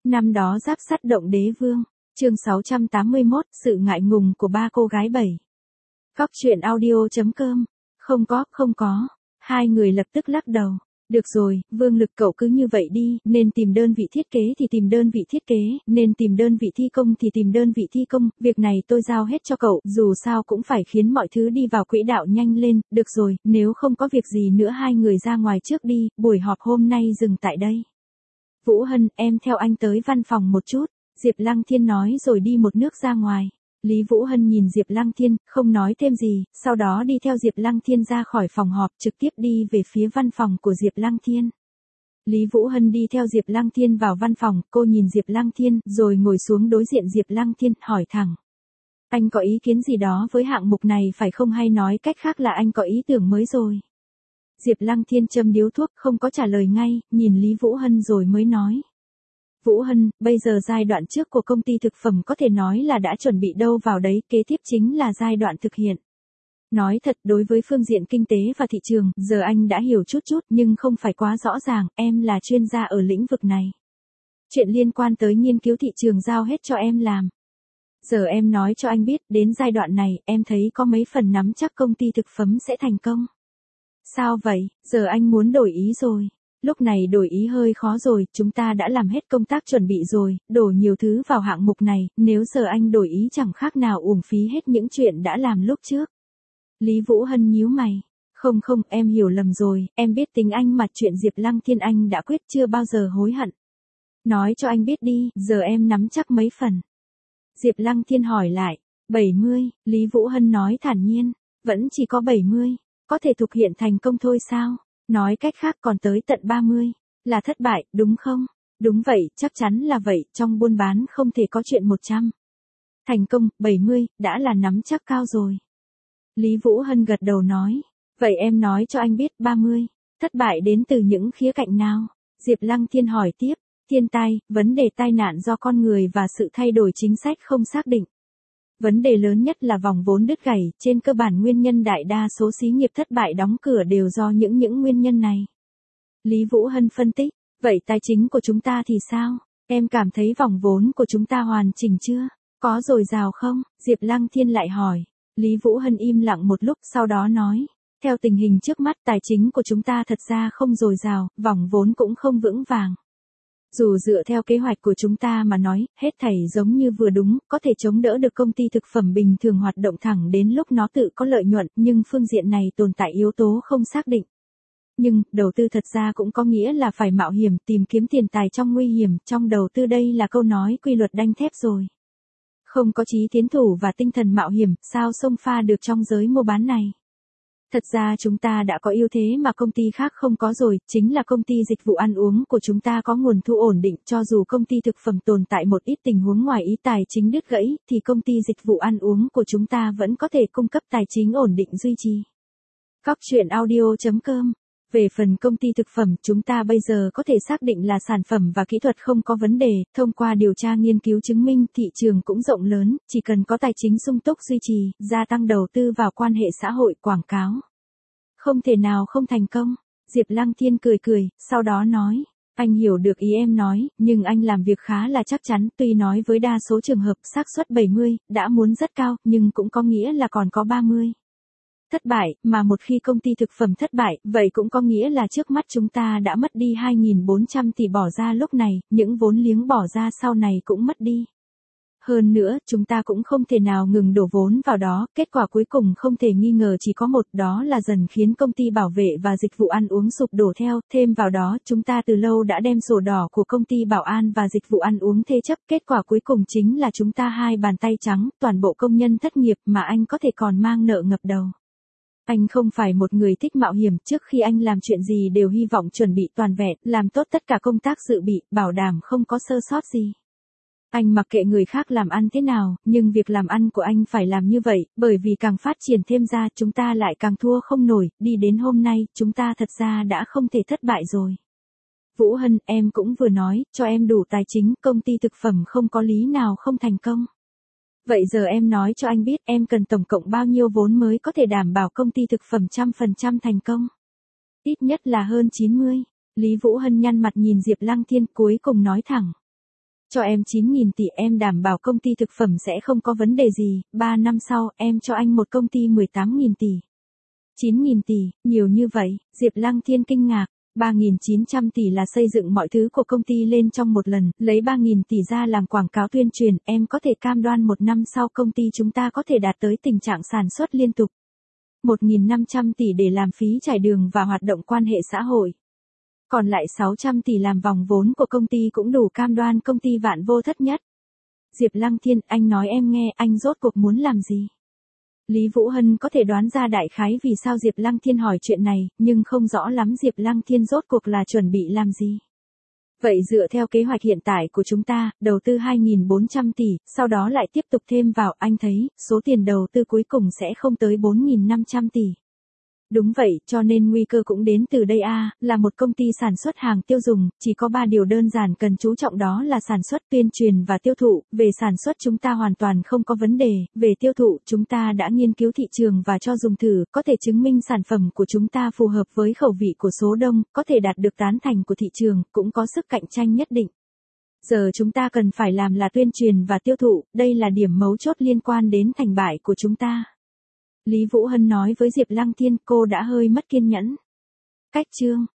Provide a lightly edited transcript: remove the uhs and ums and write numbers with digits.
Năm đó giáp sắt động đế vương, chương 681, sự ngại ngùng của ba cô gái 7. Góc truyện audio.com. Không có. Hai người lập tức lắc đầu. Được rồi, Vương Lực cậu cứ như vậy đi, nên tìm đơn vị thiết kế thì tìm đơn vị thiết kế, nên tìm đơn vị thi công thì tìm đơn vị thi công, việc này tôi giao hết cho cậu, dù sao cũng phải khiến mọi thứ đi vào quỹ đạo nhanh lên, được rồi, nếu không có việc gì nữa hai người ra ngoài trước đi, buổi họp hôm nay dừng tại đây. Vũ Hân, em theo anh tới văn phòng một chút, Diệp Lăng Thiên nói rồi đi một nước ra ngoài. Lý Vũ Hân nhìn Diệp Lăng Thiên, không nói thêm gì, sau đó đi theo Diệp Lăng Thiên ra khỏi phòng họp trực tiếp đi về phía văn phòng của Diệp Lăng Thiên. Lý Vũ Hân đi theo Diệp Lăng Thiên vào văn phòng, cô nhìn Diệp Lăng Thiên, rồi ngồi xuống đối diện Diệp Lăng Thiên, hỏi thẳng. Anh có ý kiến gì đó với hạng mục này phải không, hay nói cách khác là anh có ý tưởng mới rồi? Diệp Lăng Thiên châm điếu thuốc, không có trả lời ngay, nhìn Lý Vũ Hân rồi mới nói. Vũ Hân, bây giờ giai đoạn trước của công ty thực phẩm có thể nói là đã chuẩn bị đâu vào đấy, kế tiếp chính là giai đoạn thực hiện. Nói thật, đối với phương diện kinh tế và thị trường, giờ anh đã hiểu chút nhưng không phải quá rõ ràng, em là chuyên gia ở lĩnh vực này. Chuyện liên quan tới nghiên cứu thị trường giao hết cho em làm. Giờ em nói cho anh biết, đến giai đoạn này, em thấy có mấy phần nắm chắc công ty thực phẩm sẽ thành công. Sao vậy, giờ anh muốn đổi ý rồi. Lúc này đổi ý hơi khó rồi, chúng ta đã làm hết công tác chuẩn bị rồi, đổ nhiều thứ vào hạng mục này, nếu giờ anh đổi ý chẳng khác nào uổng phí hết những chuyện đã làm lúc trước. Lý Vũ Hân nhíu mày. Không, em hiểu lầm rồi, em biết tính anh mà chuyện Diệp Lăng Thiên anh đã quyết chưa bao giờ hối hận. Nói cho anh biết đi, giờ em nắm chắc mấy phần. Diệp Lăng Thiên hỏi lại. 70, Lý Vũ Hân nói thản nhiên. Vẫn chỉ có 70, có thể thực hiện thành công thôi sao? Nói cách khác còn tới tận 30, là thất bại, đúng không? Đúng vậy, chắc chắn là vậy, trong buôn bán không thể có chuyện 100. Thành công, 70, đã là nắm chắc cao rồi. Lý Vũ Hân gật đầu nói, vậy em nói cho anh biết 30, thất bại đến từ những khía cạnh nào? Diệp Lăng Thiên hỏi tiếp, thiên tai, vấn đề tai nạn do con người và sự thay đổi chính sách không xác định. Vấn đề lớn nhất là vòng vốn đứt gãy, trên cơ bản nguyên nhân đại đa số xí nghiệp thất bại đóng cửa đều do những nguyên nhân này. Lý Vũ Hân phân tích, vậy tài chính của chúng ta thì sao? Em cảm thấy vòng vốn của chúng ta hoàn chỉnh chưa? Có dồi dào không? Diệp Lăng Thiên lại hỏi. Lý Vũ Hân im lặng một lúc sau đó nói, theo tình hình trước mắt tài chính của chúng ta thật ra không dồi dào, vòng vốn cũng không vững vàng. Dù dựa theo kế hoạch của chúng ta mà nói, hết thảy giống như vừa đúng, có thể chống đỡ được công ty thực phẩm bình thường hoạt động thẳng đến lúc nó tự có lợi nhuận, nhưng phương diện này tồn tại yếu tố không xác định. Nhưng, đầu tư thật ra cũng có nghĩa là phải mạo hiểm, tìm kiếm tiền tài trong nguy hiểm, trong đầu tư đây là câu nói quy luật đanh thép rồi. Không có chí tiến thủ và tinh thần mạo hiểm, sao xông pha được trong giới mua bán này? Thật ra chúng ta đã có ưu thế mà công ty khác không có rồi, chính là công ty dịch vụ ăn uống của chúng ta có nguồn thu ổn định, cho dù công ty thực phẩm tồn tại một ít tình huống ngoài ý tài chính đứt gãy, thì công ty dịch vụ ăn uống của chúng ta vẫn có thể cung cấp tài chính ổn định duy trì. Góc truyện audio.com. Về phần công ty thực phẩm, chúng ta bây giờ có thể xác định là sản phẩm và kỹ thuật không có vấn đề, thông qua điều tra nghiên cứu chứng minh thị trường cũng rộng lớn, chỉ cần có tài chính sung túc duy trì, gia tăng đầu tư vào quan hệ xã hội quảng cáo. Không thể nào không thành công. Diệp Lăng Thiên cười, sau đó nói, anh hiểu được ý em nói, nhưng anh làm việc khá là chắc chắn, tuy nói với đa số trường hợp xác suất 70, đã muốn rất cao, nhưng cũng có nghĩa là còn có 30. Thất bại, mà một khi công ty thực phẩm thất bại, vậy cũng có nghĩa là trước mắt chúng ta đã mất đi 2.400 tỷ bỏ ra lúc này, những vốn liếng bỏ ra sau này cũng mất đi. Hơn nữa, chúng ta cũng không thể nào ngừng đổ vốn vào đó, kết quả cuối cùng không thể nghi ngờ chỉ có một, đó là dần khiến công ty bảo vệ và dịch vụ ăn uống sụp đổ theo, thêm vào đó, chúng ta từ lâu đã đem sổ đỏ của công ty bảo an và dịch vụ ăn uống thế chấp, kết quả cuối cùng chính là chúng ta hai bàn tay trắng, toàn bộ công nhân thất nghiệp mà anh có thể còn mang nợ ngập đầu. Anh không phải một người thích mạo hiểm, trước khi anh làm chuyện gì đều hy vọng chuẩn bị toàn vẹn, làm tốt tất cả công tác dự bị, bảo đảm không có sơ sót gì. Anh mặc kệ người khác làm ăn thế nào, nhưng việc làm ăn của anh phải làm như vậy, bởi vì càng phát triển thêm ra chúng ta lại càng thua không nổi, đi đến hôm nay, chúng ta thật ra đã không thể thất bại rồi. Vũ Hân, em cũng vừa nói, cho em đủ tài chính, công ty thực phẩm không có lý nào không thành công. Vậy giờ em nói cho anh biết em cần tổng cộng bao nhiêu vốn mới có thể đảm bảo công ty thực phẩm 100% thành công. Ít nhất là hơn 90. Lý Vũ Hân nhăn mặt nhìn Diệp Lăng Thiên cuối cùng nói thẳng. Cho em 9.000 tỷ em đảm bảo công ty thực phẩm sẽ không có vấn đề gì, 3 năm sau em cho anh một công ty 18.000 tỷ. 9.000 tỷ, nhiều như vậy, Diệp Lăng Thiên kinh ngạc. 3.900 tỷ là xây dựng mọi thứ của công ty lên trong một lần, lấy 3.000 tỷ ra làm quảng cáo tuyên truyền, em có thể cam đoan một năm sau công ty chúng ta có thể đạt tới tình trạng sản xuất liên tục. 1.500 tỷ để làm phí trải đường và hoạt động quan hệ xã hội. Còn lại 600 tỷ làm vòng vốn của công ty cũng đủ cam đoan công ty vạn vô thất nhất. Diệp Lăng Thiên, anh nói em nghe, anh rốt cuộc muốn làm gì? Lý Vũ Hân có thể đoán ra đại khái vì sao Diệp Lăng Thiên hỏi chuyện này, nhưng không rõ lắm Diệp Lăng Thiên rốt cuộc là chuẩn bị làm gì. Vậy dựa theo kế hoạch hiện tại của chúng ta, đầu tư 2.400 tỷ, sau đó lại tiếp tục thêm vào, anh thấy, số tiền đầu tư cuối cùng sẽ không tới 4.500 tỷ. Đúng vậy, cho nên nguy cơ cũng đến từ đây là một công ty sản xuất hàng tiêu dùng, chỉ có 3 điều đơn giản cần chú trọng đó là sản xuất, tuyên truyền và tiêu thụ. Về sản xuất chúng ta hoàn toàn không có vấn đề, về tiêu thụ chúng ta đã nghiên cứu thị trường và cho dùng thử, có thể chứng minh sản phẩm của chúng ta phù hợp với khẩu vị của số đông, có thể đạt được tán thành của thị trường, cũng có sức cạnh tranh nhất định. Giờ chúng ta cần phải làm là tuyên truyền và tiêu thụ, đây là điểm mấu chốt liên quan đến thành bại của chúng ta. Lý Vũ Hân nói với Diệp Lăng Thiên, cô đã hơi mất kiên nhẫn. Cách chương